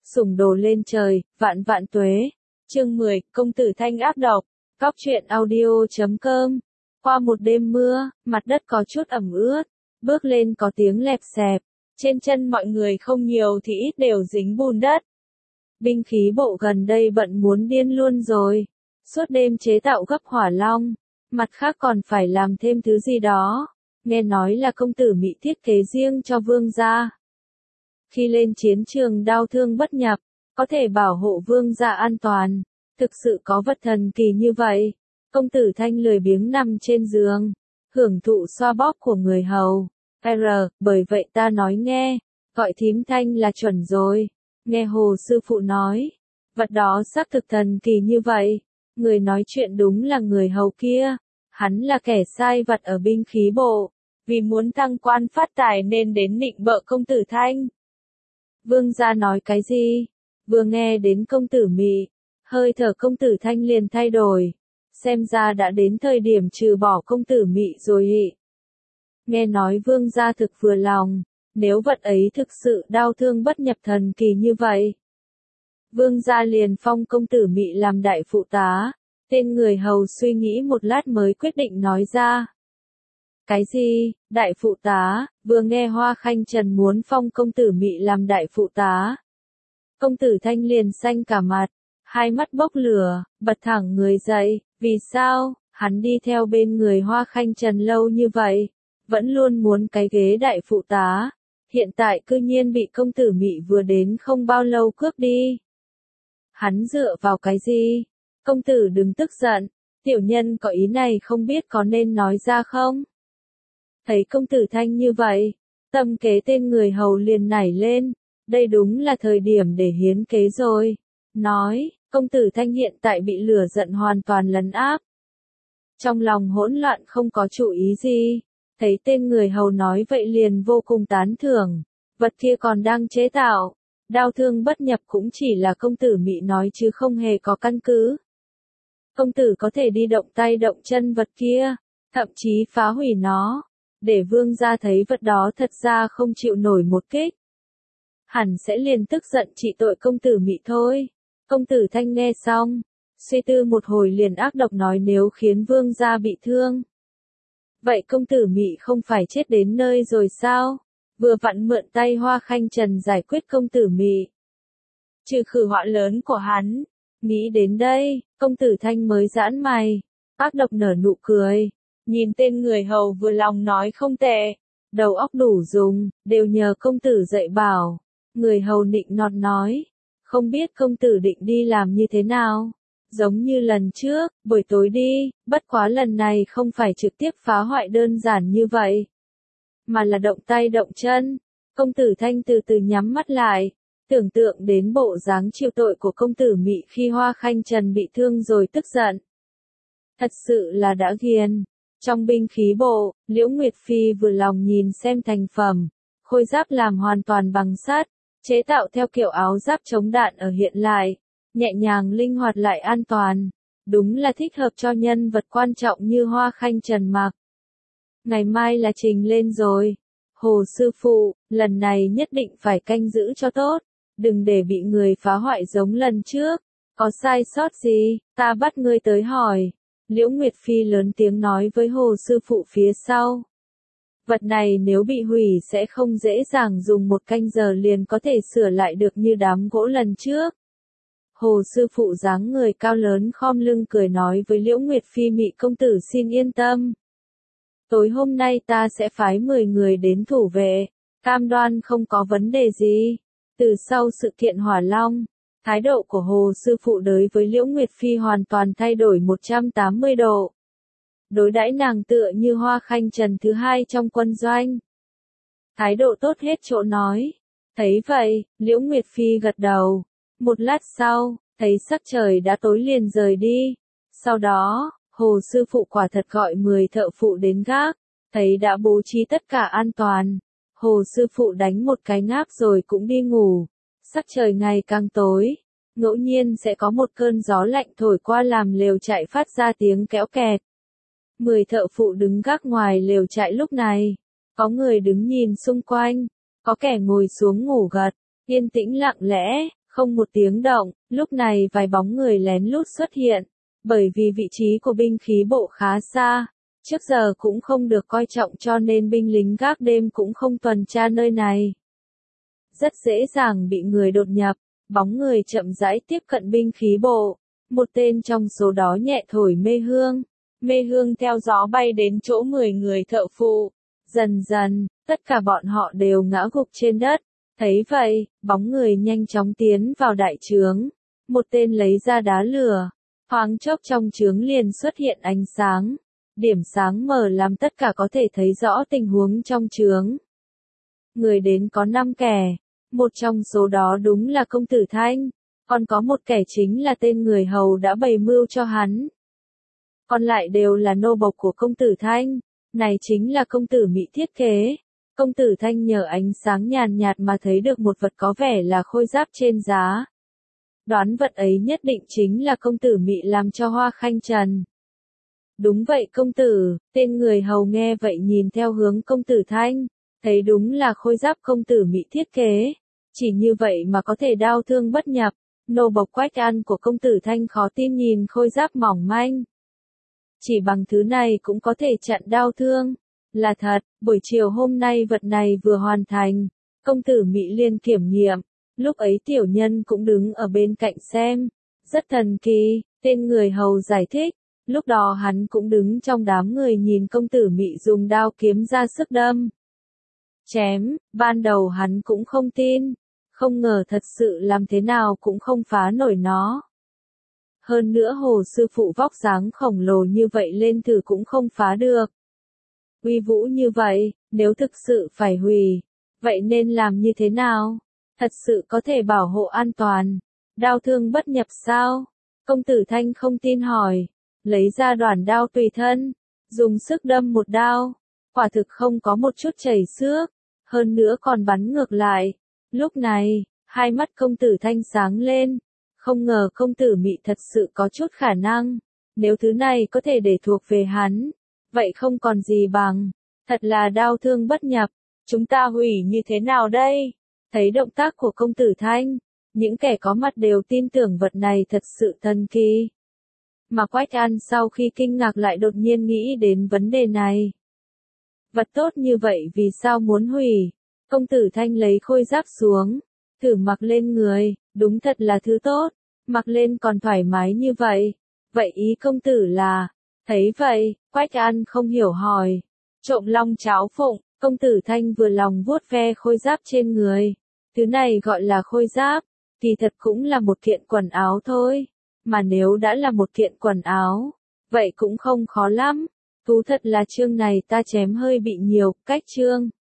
Sủng đồ lên trời, vạn vạn tuế. Chương 10, công tử Thanh ác độc. Cóc truyện audio.com. Qua một đêm mưa, mặt đất có chút ẩm ướt, bước lên có tiếng lẹp xẹp, trên chân mọi người không nhiều thì ít đều dính bùn đất. Binh khí bộ gần đây bận muốn điên luôn rồi, suốt đêm chế tạo gấp hỏa long, mặt khác còn phải làm thêm thứ gì đó, nghe nói là công tử Mỹ thiết kế riêng cho vương gia. Khi lên chiến trường đao thương bất nhập, có thể bảo hộ vương gia an toàn, thực sự có vật thần kỳ như vậy. Công tử Thanh lười biếng nằm trên giường, hưởng thụ xoa bóp của người hầu. Bởi vậy ta nói nghe, gọi thím Thanh là chuẩn rồi. Nghe Hồ sư phụ nói, vật đó xác thực thần kỳ như vậy. Người nói chuyện đúng là người hầu kia, hắn là kẻ sai vặt ở binh khí bộ, vì muốn thăng quan phát tài nên đến nịnh bợ công tử Thanh. Vương gia nói cái gì? Vừa nghe đến công tử Mỹ, hơi thở công tử Thanh liền thay đổi. Xem ra đã đến thời điểm trừ bỏ công tử Mỹ rồi ị. Nghe nói vương gia thực vừa lòng, nếu vật ấy thực sự đau thương bất nhập thần kỳ như vậy. Vương gia liền phong công tử Mỹ làm đại phụ tá, tên người hầu suy nghĩ một lát mới quyết định nói ra. Cái gì, đại phụ tá? Vừa nghe Hoa Khanh Trần muốn phong công tử Mỹ làm đại phụ tá. Công tử Thanh liền xanh cả mặt, hai mắt bốc lửa, bật thẳng người dậy, vì sao, hắn đi theo bên người Hoa Khanh Trần lâu như vậy, vẫn luôn muốn cái ghế đại phụ tá, hiện tại cư nhiên bị công tử Mỹ vừa đến không bao lâu cướp đi. Hắn dựa vào cái gì? Công tử đừng tức giận, tiểu nhân có ý này không biết có nên nói ra không? Thấy công tử Thanh như vậy, tâm kế tên người hầu liền nảy lên, đây đúng là thời điểm để hiến kế rồi. Nói, công tử Thanh hiện tại bị lửa giận hoàn toàn lấn áp. Trong lòng hỗn loạn không có chủ ý gì, thấy tên người hầu nói vậy liền vô cùng tán thưởng, vật kia còn đang chế tạo, đao thương bất nhập cũng chỉ là công tử Mỹ nói chứ không hề có căn cứ. Công tử có thể đi động tay động chân vật kia, thậm chí phá hủy nó, để vương gia thấy vật đó thật ra không chịu nổi một kích. Hẳn sẽ liền tức giận trị tội công tử Mỹ thôi. Công tử Thanh nghe xong, suy tư một hồi liền ác độc nói nếu khiến vương gia bị thương. Vậy công tử Mỹ không phải chết đến nơi rồi sao? Vừa vặn mượn tay Hoa Khanh Trần giải quyết công tử Mỹ, trừ khử họa lớn của hắn. Nghĩ đến đây, công tử Thanh mới giãn mày, ác độc nở nụ cười, nhìn tên người hầu vừa lòng nói không tệ, đầu óc đủ dùng, đều nhờ công tử dạy bảo. Người hầu nịnh nọt nói, không biết công tử định đi làm như thế nào? Giống như lần trước, buổi tối đi, bất quá lần này không phải trực tiếp phá hoại đơn giản như vậy, mà là động tay động chân. Công tử Thanh từ từ nhắm mắt lại, tưởng tượng đến bộ dáng chịu tội của công tử Mỹ khi Hoa Khanh Trần bị thương rồi tức giận. Thật sự là đã ghiền. Trong binh khí bộ, Liễu Nguyệt Phi vừa lòng nhìn xem thành phẩm, khôi giáp làm hoàn toàn bằng sắt, chế tạo theo kiểu áo giáp chống đạn ở hiện lại, nhẹ nhàng linh hoạt lại an toàn, đúng là thích hợp cho nhân vật quan trọng như Hoa Khanh Trần mặc. Ngày mai là trình lên rồi. Hồ sư phụ, lần này nhất định phải canh giữ cho tốt, đừng để bị người phá hoại giống lần trước. Có sai sót gì, ta bắt ngươi tới hỏi. Liễu Nguyệt Phi lớn tiếng nói với Hồ sư phụ phía sau. Vật này nếu bị hủy sẽ không dễ dàng dùng một canh giờ liền có thể sửa lại được như đám gỗ lần trước. Hồ sư phụ dáng người cao lớn khom lưng cười nói với Liễu Nguyệt Phi Mỹ công tử xin yên tâm. Tối hôm nay ta sẽ phái 10 người đến thủ vệ, cam đoan không có vấn đề gì. Từ sau sự kiện Hỏa Long, thái độ của Hồ sư phụ đối với Liễu Nguyệt Phi hoàn toàn thay đổi 180 độ. Đối đãi nàng tựa như Hoa Khanh Trần thứ hai trong quân doanh. Thái độ tốt hết chỗ nói. Thấy vậy, Liễu Nguyệt Phi gật đầu. Một lát sau, thấy sắc trời đã tối liền rời đi. Sau đó, Hồ sư phụ quả thật gọi 10 thợ phụ đến gác, thấy đã bố trí tất cả an toàn. Hồ sư phụ đánh một cái ngáp rồi cũng đi ngủ. Sắc trời ngày càng tối, ngẫu nhiên sẽ có một cơn gió lạnh thổi qua làm lều trại phát ra tiếng kéo kẹt. 10 thợ phụ đứng gác ngoài lều trại lúc này, có người đứng nhìn xung quanh, có kẻ ngồi xuống ngủ gật, yên tĩnh lặng lẽ, Không một tiếng động, lúc này vài bóng người lén lút xuất hiện, bởi vì vị trí của binh khí bộ khá xa, trước giờ cũng không được coi trọng cho nên binh lính gác đêm cũng không tuần tra nơi này. Rất dễ dàng bị người đột nhập, bóng người chậm rãi tiếp cận binh khí bộ, một tên trong số đó nhẹ thổi mê hương theo gió bay đến chỗ 10 người thợ phụ. Dần dần, tất cả bọn họ đều ngã gục trên đất. Thấy vậy, bóng người nhanh chóng tiến vào đại trướng. Một tên lấy ra đá lửa. Thoáng chốc trong trướng liền xuất hiện ánh sáng. Điểm sáng mờ làm tất cả có thể thấy rõ tình huống trong trướng. Người đến có 5 kẻ. Một trong số đó đúng là công tử Thanh. Còn có một kẻ chính là tên người hầu đã bày mưu cho hắn. Còn lại đều là nô bộc của công tử Thanh. Này chính là công tử Mỹ thiết kế. Công tử Thanh nhờ ánh sáng nhàn nhạt mà thấy được một vật có vẻ là khôi giáp trên giá. Đoán vật ấy nhất định chính là công tử Mỹ làm cho Hoa Khanh Trần. Đúng vậy công tử, tên người hầu nghe vậy nhìn theo hướng công tử Thanh, thấy đúng là khôi giáp công tử Mỹ thiết kế. Chỉ như vậy mà có thể đao thương bất nhập, nô bộc Quách An của công tử Thanh khó tin nhìn khôi giáp mỏng manh. Chỉ bằng thứ này cũng có thể chặn đao thương. Là thật, buổi chiều hôm nay vật này vừa hoàn thành, công tử Mỹ liên kiểm nghiệm, lúc ấy tiểu nhân cũng đứng ở bên cạnh xem, rất thần kỳ, tên người hầu giải thích, lúc đó hắn cũng đứng trong đám người nhìn công tử Mỹ dùng đao kiếm ra sức đâm. Chém, ban đầu hắn cũng không tin, không ngờ thật sự làm thế nào cũng không phá nổi nó. Hơn nữa Hồ sư phụ vóc dáng khổng lồ như vậy lên thử cũng không phá được. Uy vũ như vậy, nếu thực sự phải hủy, vậy nên làm như thế nào? Thật sự có thể bảo hộ an toàn. Đao thương bất nhập sao? Công tử Thanh không tin hỏi. Lấy ra đoản đao tùy thân, dùng sức đâm một đao. Quả thực không có một chút chảy xước, hơn nữa còn bắn ngược lại. Lúc này, hai mắt công tử Thanh sáng lên. Không ngờ công tử Mỹ thật sự có chút khả năng. Nếu thứ này có thể để thuộc về hắn, vậy không còn gì bằng. Thật là đao thương bất nhập. Chúng ta hủy như thế nào đây? Thấy động tác của công tử Thanh, những kẻ có mặt đều tin tưởng vật này thật sự thần kỳ. Mà Quách An sau khi kinh ngạc lại đột nhiên nghĩ đến vấn đề này. Vật tốt như vậy vì sao muốn hủy? Công tử Thanh lấy khôi giáp xuống, thử mặc lên người, đúng thật là thứ tốt, mặc lên còn thoải mái như vậy. Vậy ý công tử là, thấy vậy, Quách An không hiểu hỏi, trộm long cháo phụng, công tử Thanh vừa lòng vuốt ve khôi giáp trên người. Thứ này gọi là khôi giáp, kỳ thật cũng là một kiện quần áo thôi, mà nếu đã là một kiện quần áo, vậy cũng không khó lắm. Thú thật là chương này ta chém hơi bị nhiều, cách chương.